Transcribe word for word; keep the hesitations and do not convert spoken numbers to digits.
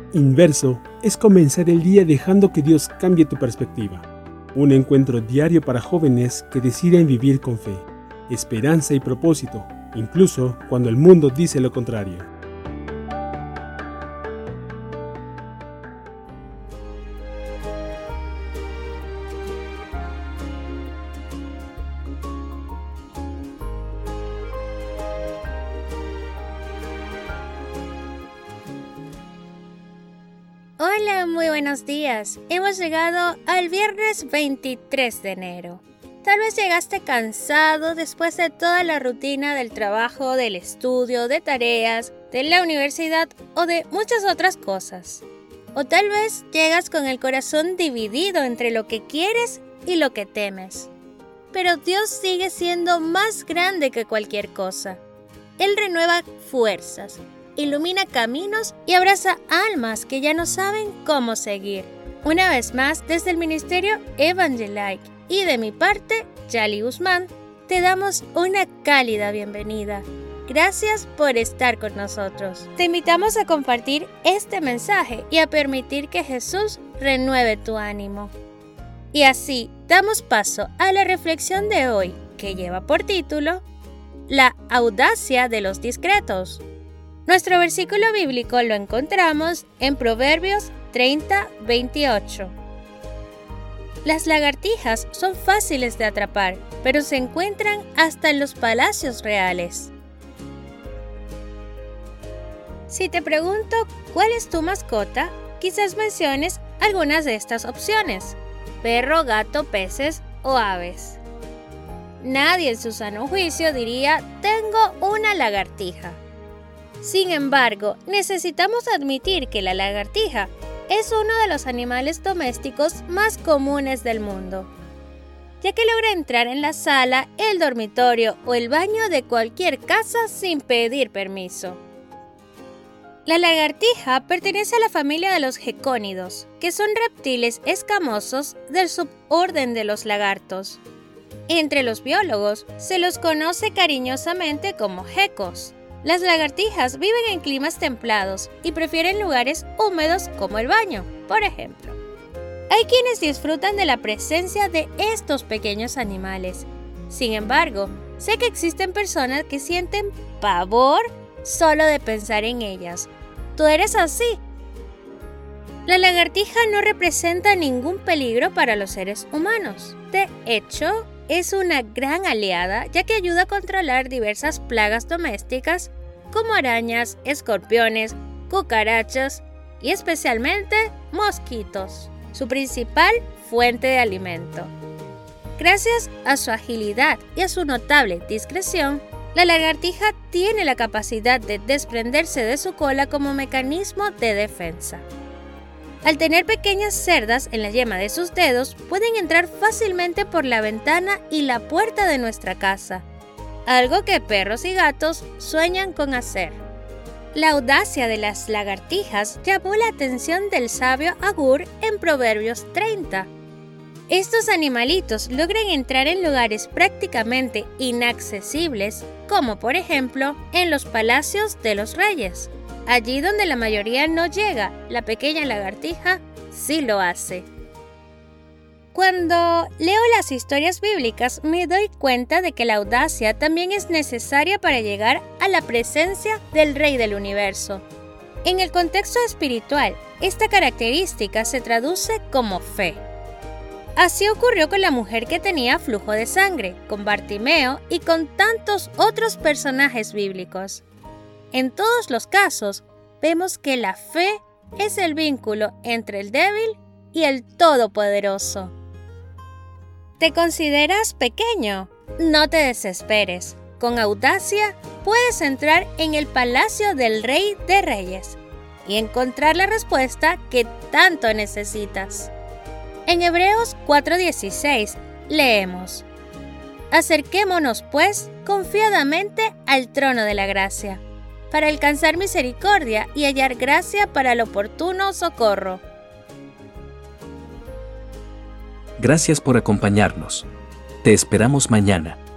Inverso es comenzar el día dejando que Dios cambie tu perspectiva. Un encuentro diario para jóvenes que deciden vivir con fe, esperanza y propósito, incluso cuando el mundo dice lo contrario. Hola, muy buenos días. Hemos llegado al viernes veintitrés de enero. Tal vez llegaste cansado después de toda la rutina del trabajo, del estudio, de tareas, de la universidad o de muchas otras cosas. O tal vez llegas con el corazón dividido entre lo que quieres y lo que temes. Pero Dios sigue siendo más grande que cualquier cosa. Él renueva fuerzas, ilumina caminos y abraza almas que ya no saben cómo seguir. Una vez más, desde el Ministerio Evangelike y de mi parte, Yali Guzmán, te damos una cálida bienvenida. Gracias por estar con nosotros. Te invitamos a compartir este mensaje y a permitir que Jesús renueve tu ánimo. Y así, damos paso a la reflexión de hoy, que lleva por título La audacia de los discretos. Nuestro versículo bíblico lo encontramos en Proverbios treinta, veintiocho. Las lagartijas son fáciles de atrapar, pero se encuentran hasta en los palacios reales. Si te pregunto cuál es tu mascota, quizás menciones algunas de estas opciones: perro, gato, peces o aves. Nadie en su sano juicio diría, tengo una lagartija. Sin embargo, necesitamos admitir que la lagartija es uno de los animales domésticos más comunes del mundo, ya que logra entrar en la sala, el dormitorio o el baño de cualquier casa sin pedir permiso. La lagartija pertenece a la familia de los gecónidos, que son reptiles escamosos del suborden de los lagartos. Entre los biólogos se los conoce cariñosamente como gecos. Las lagartijas viven en climas templados y prefieren lugares húmedos como el baño, por ejemplo. Hay quienes disfrutan de la presencia de estos pequeños animales. Sin embargo, sé que existen personas que sienten pavor solo de pensar en ellas. ¿Tú eres así? La lagartija no representa ningún peligro para los seres humanos. De hecho, es una gran aliada ya que ayuda a controlar diversas plagas domésticas como arañas, escorpiones, cucarachas y especialmente mosquitos, su principal fuente de alimento. Gracias a su agilidad y a su notable discreción, la lagartija tiene la capacidad de desprenderse de su cola como mecanismo de defensa. Al tener pequeñas cerdas en la yema de sus dedos, pueden entrar fácilmente por la ventana y la puerta de nuestra casa, algo que perros y gatos sueñan con hacer. La audacia de las lagartijas llamó la atención del sabio Agur en Proverbios treinta. Estos animalitos logran entrar en lugares prácticamente inaccesibles, como por ejemplo en los palacios de los reyes. Allí donde la mayoría no llega, la pequeña lagartija sí lo hace. Cuando leo las historias bíblicas, me doy cuenta de que la audacia también es necesaria para llegar a la presencia del Rey del Universo. En el contexto espiritual, esta característica se traduce como fe. Así ocurrió con la mujer que tenía flujo de sangre, con Bartimeo y con tantos otros personajes bíblicos. En todos los casos, vemos que la fe es el vínculo entre el débil y el todopoderoso. ¿Te consideras pequeño? No te desesperes. Con audacia puedes entrar en el palacio del Rey de Reyes y encontrar la respuesta que tanto necesitas. En Hebreos cuatro dieciséis leemos: Acerquémonos, pues, confiadamente al trono de la gracia, para alcanzar misericordia y hallar gracia para el oportuno socorro. Gracias por acompañarnos. Te esperamos mañana.